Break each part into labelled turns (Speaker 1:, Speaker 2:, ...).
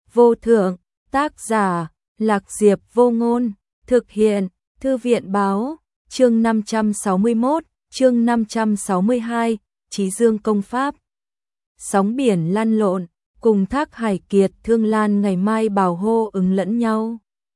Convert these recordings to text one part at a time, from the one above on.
Speaker 1: vô thượng, tác giả, Lạc Diệp Vô Ngôn, thực hiện, Thư viện báo, chương 561, chương 562, Chí Dương công pháp. Sóng biển lăn lộn, cùng Thác Hải Kiệt Thương Lan ngày mai bảo hô ứng lẫn nhau.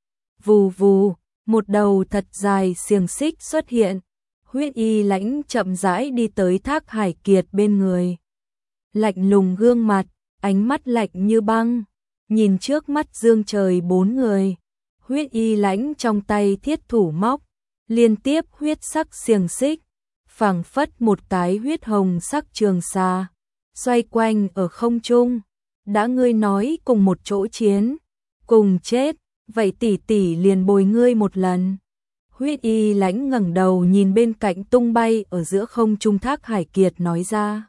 Speaker 1: Vù vù, một đầu thật dài xiềng xích xuất hiện, Huyết Y Lãnh chậm rãi đi tới Thác Hải Kiệt bên người. Lạnh lùng gương mặt, ánh mắt lạnh như băng, nhìn trước mắt dương trời bốn người. Huyết Y Lãnh trong tay thiết thủ móc, liên tiếp huyết sắc xiềng xích, phảng phất một cái huyết hồng sắc trường xà, xoay quanh ở không trung. Đã ngươi nói cùng một chỗ chiến, cùng chết, vậy tỷ tỷ liền bồi ngươi một lần. Huyết Y Lãnh ngẩng đầu nhìn bên cạnh tung bay ở giữa không trung Thác Hải Kiệt nói ra.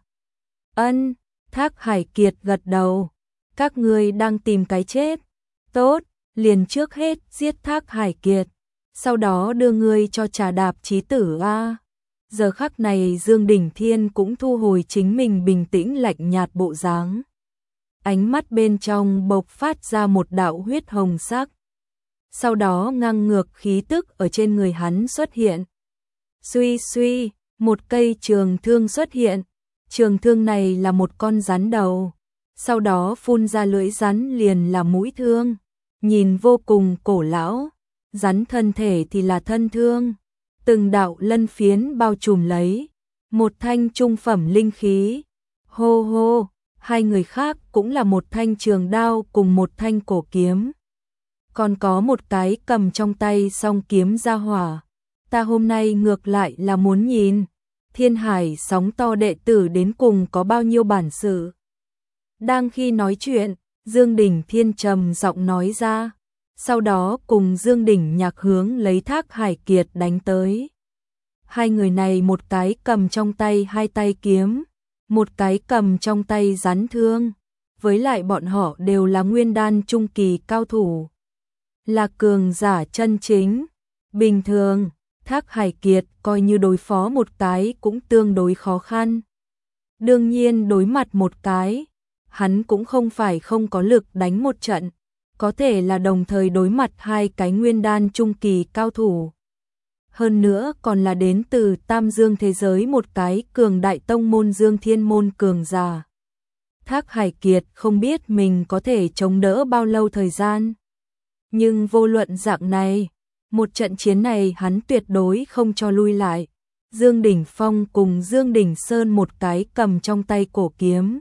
Speaker 1: Ân, Thác Hải Kiệt gật đầu. Các ngươi đang tìm cái chết. Tốt, liền trước hết giết Thác Hải Kiệt, sau đó đưa ngươi cho trà đạp chí tử a. Giờ khắc này Dương Đỉnh Thiên cũng thu hồi chính mình bình tĩnh lạnh nhạt bộ dáng. Ánh mắt bên trong bộc phát ra một đạo huyết hồng sắc. Sau đó ngang ngược khí tức ở trên người hắn xuất hiện. Suy suy, một cây trường thương xuất hiện. Trường thương này là một con rắn đầu. Sau đó phun ra lưỡi rắn liền là mũi thương. Nhìn vô cùng cổ lão. Rắn thân thể thì là thân thương. Từng đạo lân phiến bao trùm lấy. Một thanh trung phẩm linh khí. Hô hô, hai người khác cũng là một thanh trường đao cùng một thanh cổ kiếm. Còn có một cái cầm trong tay song kiếm ra hỏa. Ta hôm nay ngược lại là muốn nhìn Thiên Hải sóng to đệ tử đến cùng có bao nhiêu bản sự. Đang khi nói chuyện, Dương Đỉnh Thiên trầm giọng nói ra, sau đó cùng Dương Đỉnh Nhạc hướng lấy Thác Hải Kiệt đánh tới. Hai người này một cái cầm trong tay hai tay kiếm, một cái cầm trong tay rắn thương, với lại bọn họ đều là nguyên đan trung kỳ cao thủ, là cường giả chân chính. Bình thường, Thác Hải Kiệt coi như đối phó một cái cũng tương đối khó khăn. Đương nhiên đối mặt một cái, hắn cũng không phải không có lực đánh một trận, có thể là đồng thời đối mặt hai cái nguyên đan trung kỳ cao thủ. Hơn nữa còn là đến từ Tam Dương thế giới một cái cường đại tông môn Dương Thiên môn cường giả. Thác Hải Kiệt không biết mình có thể chống đỡ bao lâu thời gian. Nhưng vô luận dạng này, một trận chiến này hắn tuyệt đối không cho lui lại. Dương Đỉnh Phong cùng Dương Đỉnh Sơn một cái cầm trong tay cổ kiếm,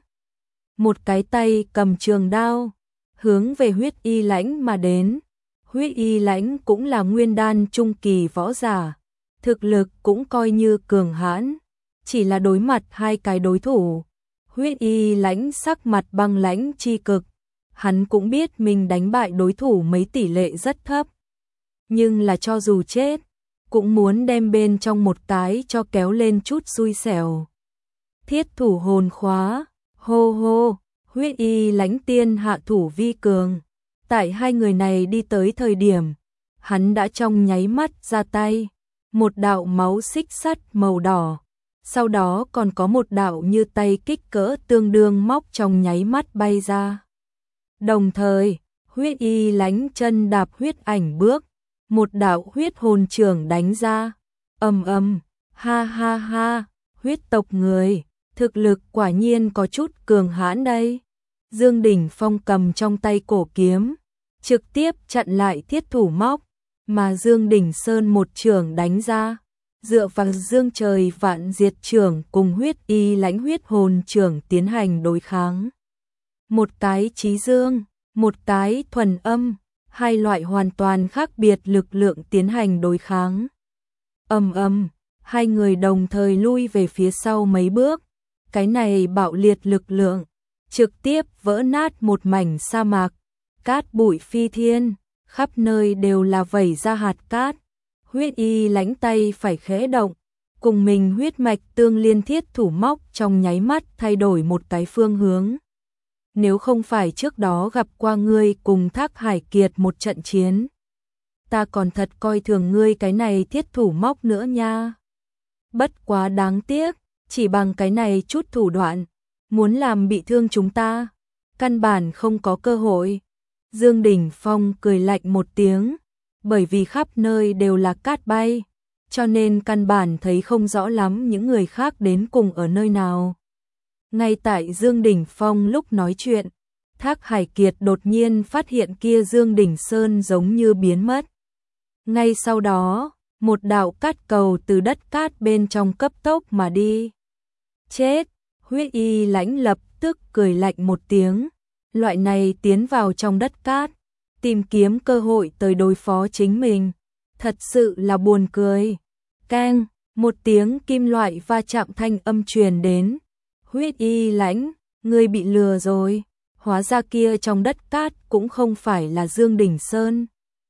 Speaker 1: một cái tay cầm trường đao, hướng về Huyết Y Lãnh mà đến. Huyết Y Lãnh cũng là nguyên đan trung kỳ võ giả, thực lực cũng coi như cường hãn, chỉ là đối mặt hai cái đối thủ. Huyết Y Lãnh sắc mặt băng lãnh chi cực, hắn cũng biết mình đánh bại đối thủ mấy tỷ lệ rất thấp. Nhưng là cho dù chết, cũng muốn đem bên trong một cái cho kéo lên chút xui xẻo. Thiết thủ hồn khóa, hô hô, Huyết Y Lãnh tiên hạ thủ vi cường. Tại hai người này đi tới thời điểm, hắn đã trong nháy mắt ra tay, một đạo máu xích sắt màu đỏ, sau đó còn có một đạo như tay kích cỡ tương đương móc trong nháy mắt bay ra. Đồng thời, Huyết Y Lãnh chân đạp huyết ảnh bước, một đạo huyết hồn trưởng đánh ra. Ầm ầm, ha ha ha, huyết tộc người, thực lực quả nhiên có chút cường hãn đây. Dương Đỉnh Phong cầm trong tay cổ kiếm, trực tiếp chặn lại thiết thủ móc, mà Dương Đỉnh Sơn một trưởng đánh ra, dựa vào Dương Trời Vạn Diệt trưởng cùng Huyết Y Lãnh huyết hồn trưởng tiến hành đối kháng. Một cái chí dương, một cái thuần âm, hai loại hoàn toàn khác biệt lực lượng tiến hành đối kháng. Ầm ầm, hai người đồng thời lui về phía sau mấy bước. Cái này bạo liệt lực lượng trực tiếp vỡ nát một mảnh sa mạc, cát bụi phi thiên, khắp nơi đều là vẩy ra hạt cát. Huyết Y Lãnh tay phải khẽ động, cùng mình huyết mạch tương liên thiết thủ móc trong nháy mắt thay đổi một cái phương hướng. Nếu không phải trước đó gặp qua ngươi cùng Thác Hải Kiệt một trận chiến, ta còn thật coi thường ngươi cái này thiết thủ móc nữa nha. Bất quá đáng tiếc, chỉ bằng cái này chút thủ đoạn, muốn làm bị thương chúng ta, căn bản không có cơ hội. Dương Đình Phong cười lạnh một tiếng, bởi vì khắp nơi đều là cát bay, cho nên căn bản thấy không rõ lắm những người khác đến cùng ở nơi nào. Ngay tại Dương Đình Phong lúc nói chuyện, Thác Hải Kiệt đột nhiên phát hiện kia Dương Đình Sơn giống như biến mất. Ngay sau đó, một đạo cát cầu từ đất cát bên trong cấp tốc mà đi. Chết! Huyết Y Lãnh lập tức cười lạnh một tiếng, loại này tiến vào trong đất cát, tìm kiếm cơ hội tới đối phó chính mình, thật sự là buồn cười. Keng, một tiếng kim loại va chạm thanh âm truyền đến. Huyết Y Lãnh, ngươi bị lừa rồi, hóa ra kia trong đất cát cũng không phải là Dương Đình Sơn,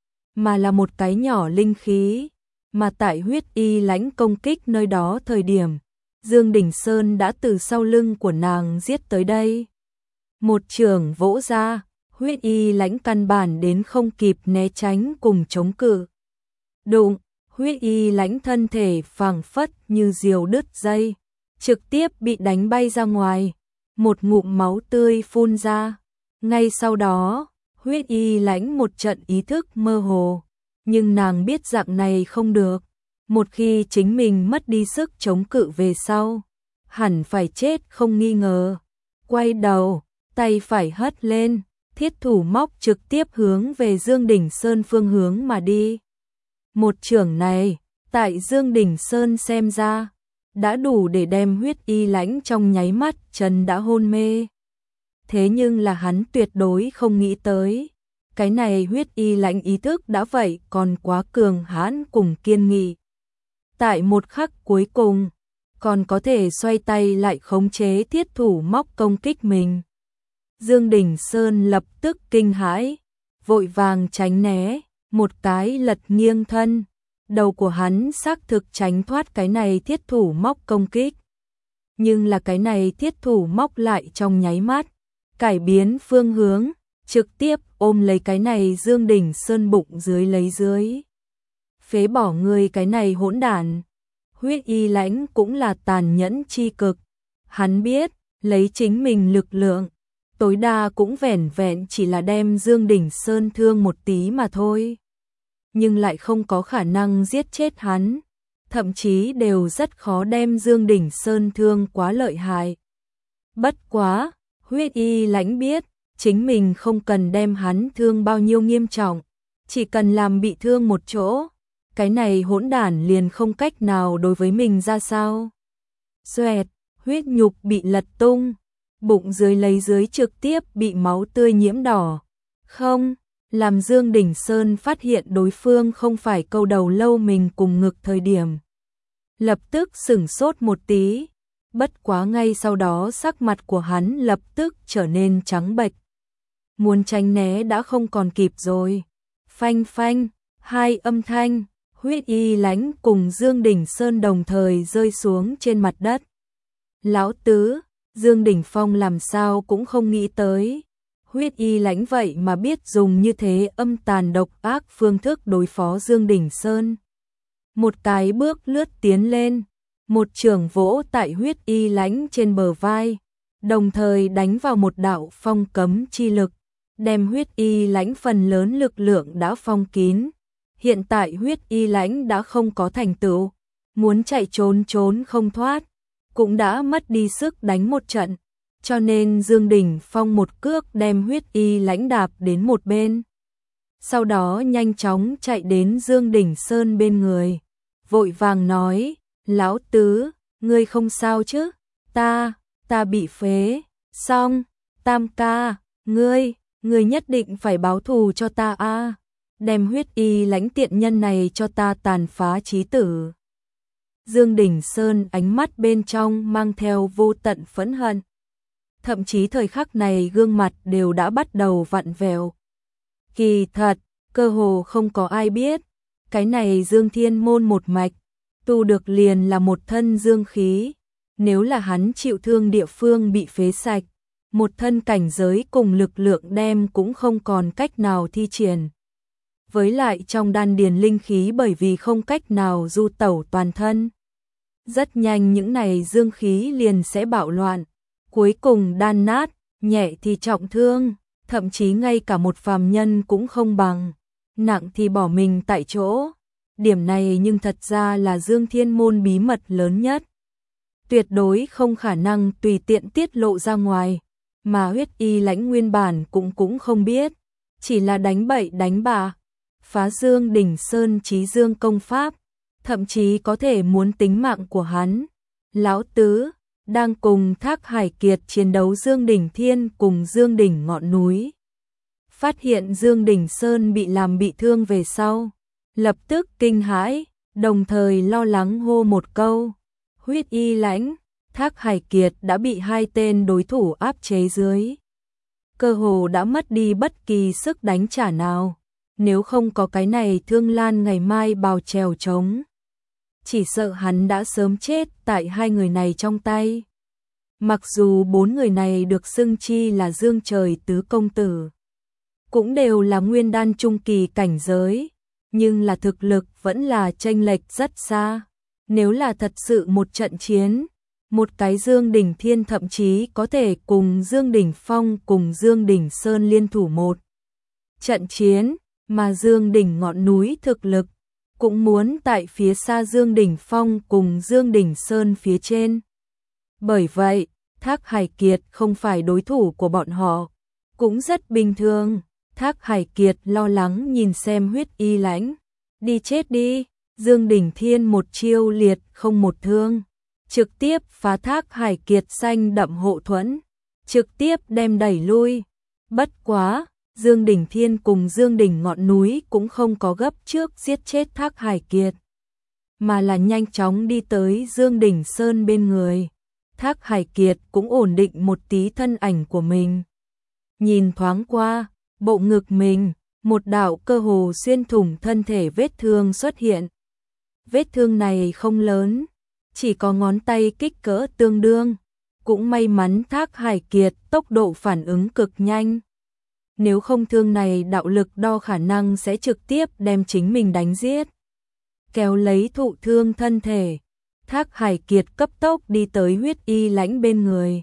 Speaker 1: mà là một cái nhỏ linh khí, mà tại Huyết Y Lãnh công kích nơi đó thời điểm, Dương Đình Sơn đã từ sau lưng của nàng giết tới đây. Một chưởng vỗ ra, Huyết Y Lãnh căn bản đến không kịp né tránh cùng chống cự. Đụng, Huyết Y Lãnh thân thể phảng phất như diều đứt dây, trực tiếp bị đánh bay ra ngoài, một ngụm máu tươi phun ra. Ngay sau đó, Huyết Y Lãnh một trận ý thức mơ hồ, nhưng nàng biết dạng này không được. Một khi chính mình mất đi sức chống cự về sau, hẳn phải chết không nghi ngờ. Quay đầu, tay phải hất lên, thiết thủ móc trực tiếp hướng về Dương Đình Sơn phương hướng mà đi. Một chưởng này, tại Dương Đình Sơn xem ra, đã đủ để đem Huyết Y Lãnh trong nháy mắt chân đã hôn mê. Thế nhưng là hắn tuyệt đối không nghĩ tới, cái này Huyết Y Lãnh ý thức đã vậy còn quá cường hãn cùng kiên nghị. Tại một khắc cuối cùng, còn có thể xoay tay lại khống chế thiết thủ móc công kích mình. Dương Đình Sơn lập tức kinh hãi, vội vàng tránh né, một cái lật nghiêng thân. Đầu của hắn xác thực tránh thoát cái này thiết thủ móc công kích. Nhưng là cái này thiết thủ móc lại trong nháy mắt, cải biến phương hướng, trực tiếp ôm lấy cái này Dương Đình Sơn bụng dưới lấy dưới. Phế bỏ người cái này hỗn đản. Huyết Y Lãnh cũng là tàn nhẫn chi cực. Hắn biết, lấy chính mình lực lượng, tối đa cũng vẻn vẹn chỉ là đem Dương Đình Sơn thương một tí mà thôi. Nhưng lại không có khả năng giết chết hắn. Thậm chí đều rất khó đem Dương Đình Sơn thương quá lợi hại. Bất quá, Huyết Y Lãnh biết, chính mình không cần đem hắn thương bao nhiêu nghiêm trọng, chỉ cần làm bị thương một chỗ, cái này hỗn đản liền không cách nào đối với mình ra sao. Xoẹt, huyết nhục bị lật tung, bụng dưới lấy dưới trực tiếp bị máu tươi nhiễm đỏ. Không, làm Dương Đình Sơn phát hiện đối phương không phải câu đầu lâu mình cùng ngực thời điểm. Lập tức sửng sốt một tí, bất quá ngay sau đó sắc mặt của hắn lập tức trở nên trắng bệch. Muốn tránh né đã không còn kịp rồi. Phanh phanh, hai âm thanh, Huyết Y Lãnh cùng Dương Đình Sơn đồng thời rơi xuống trên mặt đất. Lão tứ, Dương Đình Phong làm sao cũng không nghĩ tới. Huyết Y Lãnh vậy mà biết dùng như thế âm tàn độc ác phương thức đối phó Dương Đình Sơn. Một cái bước lướt tiến lên, một chưởng vỗ tại Huyết Y Lãnh trên bờ vai, đồng thời đánh vào một đạo phong cấm chi lực, đem Huyết Y Lãnh phần lớn lực lượng đã phong kín. Hiện tại Huyết Y Lãnh đã không có thành tựu, muốn chạy trốn trốn không thoát, cũng đã mất đi sức đánh một trận, cho nên Dương Đình Phong một cước đem Huyết Y Lãnh đạp đến một bên. Sau đó nhanh chóng chạy đến Dương Đình Sơn bên người, vội vàng nói, lão tứ, ngươi không sao chứ, ta bị phế, xong, Tam ca, ngươi nhất định phải báo thù cho ta a, đem Huyết Y Lãnh tiện nhân này cho ta tàn phá chí tử. Dương Đình Sơn ánh mắt bên trong mang theo vô tận phẫn hận. Thậm chí thời khắc này gương mặt đều đã bắt đầu vặn vẹo. Kỳ thật, cơ hồ không có ai biết, cái này Dương Thiên Môn một mạch, tu được liền là một thân dương khí. Nếu là hắn chịu thương địa phương bị phế sạch, một thân cảnh giới cùng lực lượng đem cũng không còn cách nào thi triển. Với lại trong đan điền linh khí bởi vì không cách nào du tẩu toàn thân. Rất nhanh những này dương khí liền sẽ bạo loạn, cuối cùng đan nát, nhẹ thì trọng thương, thậm chí ngay cả một phàm nhân cũng không bằng, nặng thì bỏ mình tại chỗ. Điểm này nhưng thật ra là Dương Thiên Môn bí mật lớn nhất. Tuyệt đối không khả năng tùy tiện tiết lộ ra ngoài, mà Huyết Y Lãnh nguyên bản cũng không biết, chỉ là đánh bậy đánh bạ, phá Dương Đỉnh Sơn Chí Dương công pháp, thậm chí có thể muốn tính mạng của hắn. Lão tứ đang cùng Thác Hải Kiệt chiến đấu Dương Đỉnh Thiên cùng Dương Đỉnh ngọn núi. Phát hiện Dương Đỉnh Sơn bị làm bị thương về sau, lập tức kinh hãi, đồng thời lo lắng hô một câu. Huyết Y Lãnh, Thác Hải Kiệt đã bị hai tên đối thủ áp chế dưới. Cơ hồ đã mất đi bất kỳ sức đánh trả nào. Nếu không có cái này Thương Lan ngày mai bào chèo trống, chỉ sợ hắn đã sớm chết tại hai người này trong tay. Mặc dù bốn người này được xưng chi là Dương Trời Tứ Công Tử, cũng đều là nguyên đan trung kỳ cảnh giới, nhưng là thực lực vẫn là chênh lệch rất xa. Nếu là thật sự một trận chiến, một cái Dương Đỉnh Thiên thậm chí có thể cùng Dương Đỉnh Phong cùng Dương Đỉnh Sơn liên thủ một trận chiến, mà Dương Đỉnh ngọn núi thực lực cũng muốn tại phía xa Dương Đỉnh Phong cùng Dương Đỉnh Sơn phía trên. Bởi vậy, Thác Hải Kiệt không phải đối thủ của bọn họ, cũng rất bình thường. Thác Hải Kiệt lo lắng nhìn xem Huyết Y Lãnh. Đi chết đi, Dương Đỉnh Thiên một chiêu liệt không một thương, trực tiếp phá Thác Hải Kiệt xanh đậm hộ thuẫn, trực tiếp đem đẩy lui. Bất quá, Dương Đỉnh Thiên cùng Dương Đỉnh ngọn núi cũng không có gấp trước giết chết Thác Hải Kiệt, mà là nhanh chóng đi tới Dương Đỉnh Sơn bên người. Thác Hải Kiệt cũng ổn định một tí thân ảnh của mình. Nhìn thoáng qua, bộ ngực mình, một đạo cơ hồ xuyên thủng thân thể vết thương xuất hiện. Vết thương này không lớn, chỉ có ngón tay kích cỡ tương đương. Cũng may mắn Thác Hải Kiệt tốc độ phản ứng cực nhanh. Nếu không thương này đạo lực đo khả năng sẽ trực tiếp đem chính mình đánh giết. Kéo lấy thụ thương thân thể, Thác Hải Kiệt cấp tốc đi tới Huyết Y Lãnh bên người.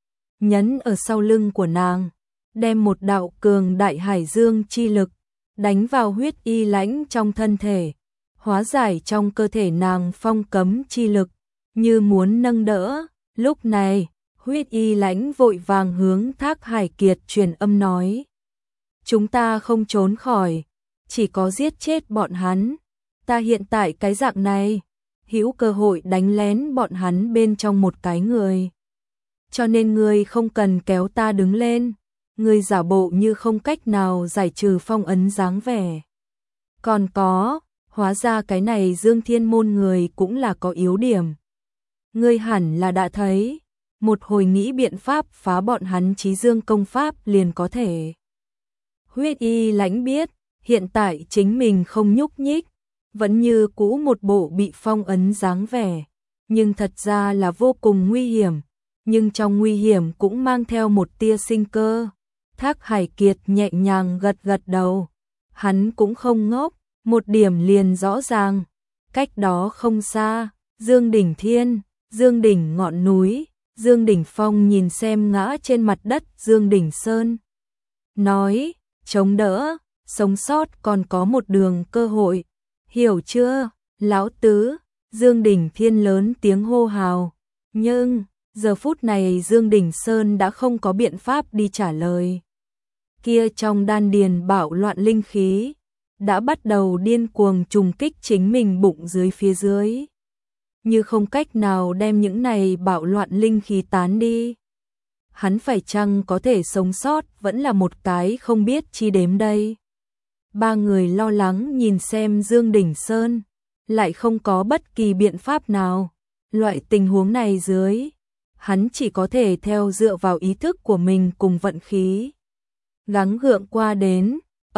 Speaker 1: Nhấn ở sau lưng của nàng, đem một đạo cường đại hải dương chi lực đánh vào Huyết Y Lãnh trong thân thể, hóa giải trong cơ thể nàng phong cấm chi lực, như muốn nâng đỡ. Lúc này, Huyết Y Lãnh vội vàng hướng Thác Hải Kiệt truyền âm nói: chúng ta không trốn khỏi, chỉ có giết chết bọn hắn. Ta hiện tại cái dạng này, hữu cơ hội đánh lén bọn hắn bên trong một cái người. Cho nên ngươi không cần kéo ta đứng lên, ngươi giả bộ như không cách nào giải trừ phong ấn dáng vẻ. Còn có, hóa ra cái này Dương Thiên Môn người cũng là có yếu điểm. Ngươi hẳn là đã thấy, một hồi nghĩ biện pháp phá bọn hắn Chí Dương công pháp liền có thể. Huyết Y Lãnh biết, hiện tại chính mình không nhúc nhích, vẫn như cũ một bộ bị phong ấn dáng vẻ, nhưng thật ra là vô cùng nguy hiểm, nhưng trong nguy hiểm cũng mang theo một tia sinh cơ. Thác Hải Kiệt nhẹ nhàng gật gật đầu, hắn cũng không ngốc, một điểm liền rõ ràng. Cách đó không xa, Dương Đỉnh Thiên, Dương Đỉnh ngọn núi, Dương Đỉnh Phong nhìn xem ngã trên mặt đất Dương Đỉnh Sơn, nói: chống đỡ, sống sót còn có một đường cơ hội, hiểu chưa, lão tứ? Dương Đỉnh Thiên lớn tiếng hô hào, nhưng giờ phút này Dương Đỉnh Sơn đã không có biện pháp đi trả lời. Kia trong đan điền bạo loạn linh khí đã bắt đầu điên cuồng trùng kích chính mình bụng dưới phía dưới, như không cách nào đem những này bạo loạn linh khí tán đi. Hắn phải chăng có thể sống sót vẫn là một cái không biết chi đếm đây. Ba người lo lắng nhìn xem Dương Đỉnh Sơn, lại không có bất kỳ biện pháp nào. Loại tình huống này dưới, hắn chỉ có thể theo dựa vào ý thức của mình cùng vận khí gắng gượng qua đến.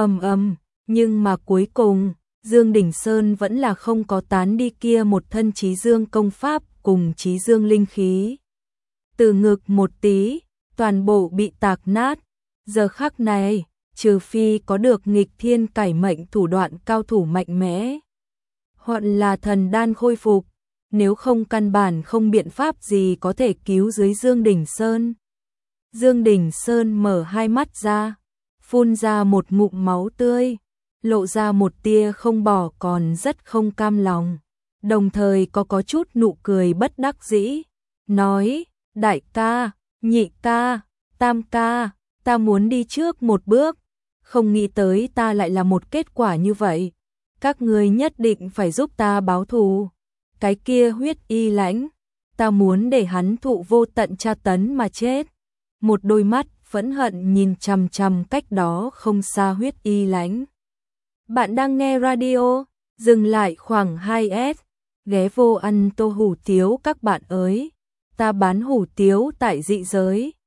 Speaker 1: Nhưng mà cuối cùng, Dương Đỉnh Sơn vẫn là không có tán đi kia một thân Chí Dương công pháp cùng Chí Dương linh khí. Từ ngực một tí, toàn bộ bị tạc nát. Giờ khắc này, trừ phi có được nghịch thiên cải mệnh thủ đoạn cao thủ mạnh mẽ, hoặc là thần đan khôi phục, nếu không căn bản không biện pháp gì có thể cứu dưới Dương Đỉnh Sơn. Dương Đỉnh Sơn mở hai mắt ra, phun ra một ngụm máu tươi, lộ ra một tia không bỏ còn rất không cam lòng, đồng thời có chút nụ cười bất đắc dĩ, nói, đại ca, nhị ca, tam ca, ta muốn đi trước một bước, không nghĩ tới ta lại là một kết quả như vậy, các ngươi nhất định phải giúp ta báo thù, cái kia Huyết Y Lãnh, ta muốn để hắn thụ vô tận tra tấn mà chết. Một đôi mắt phẫn hận nhìn chằm chằm cách đó không xa Huyết Y Lãnh. Bạn đang nghe radio, dừng lại khoảng 2S, ghé vô ăn tô hủ tiếu các bạn ơi, ta bán hủ tiếu tại dị giới.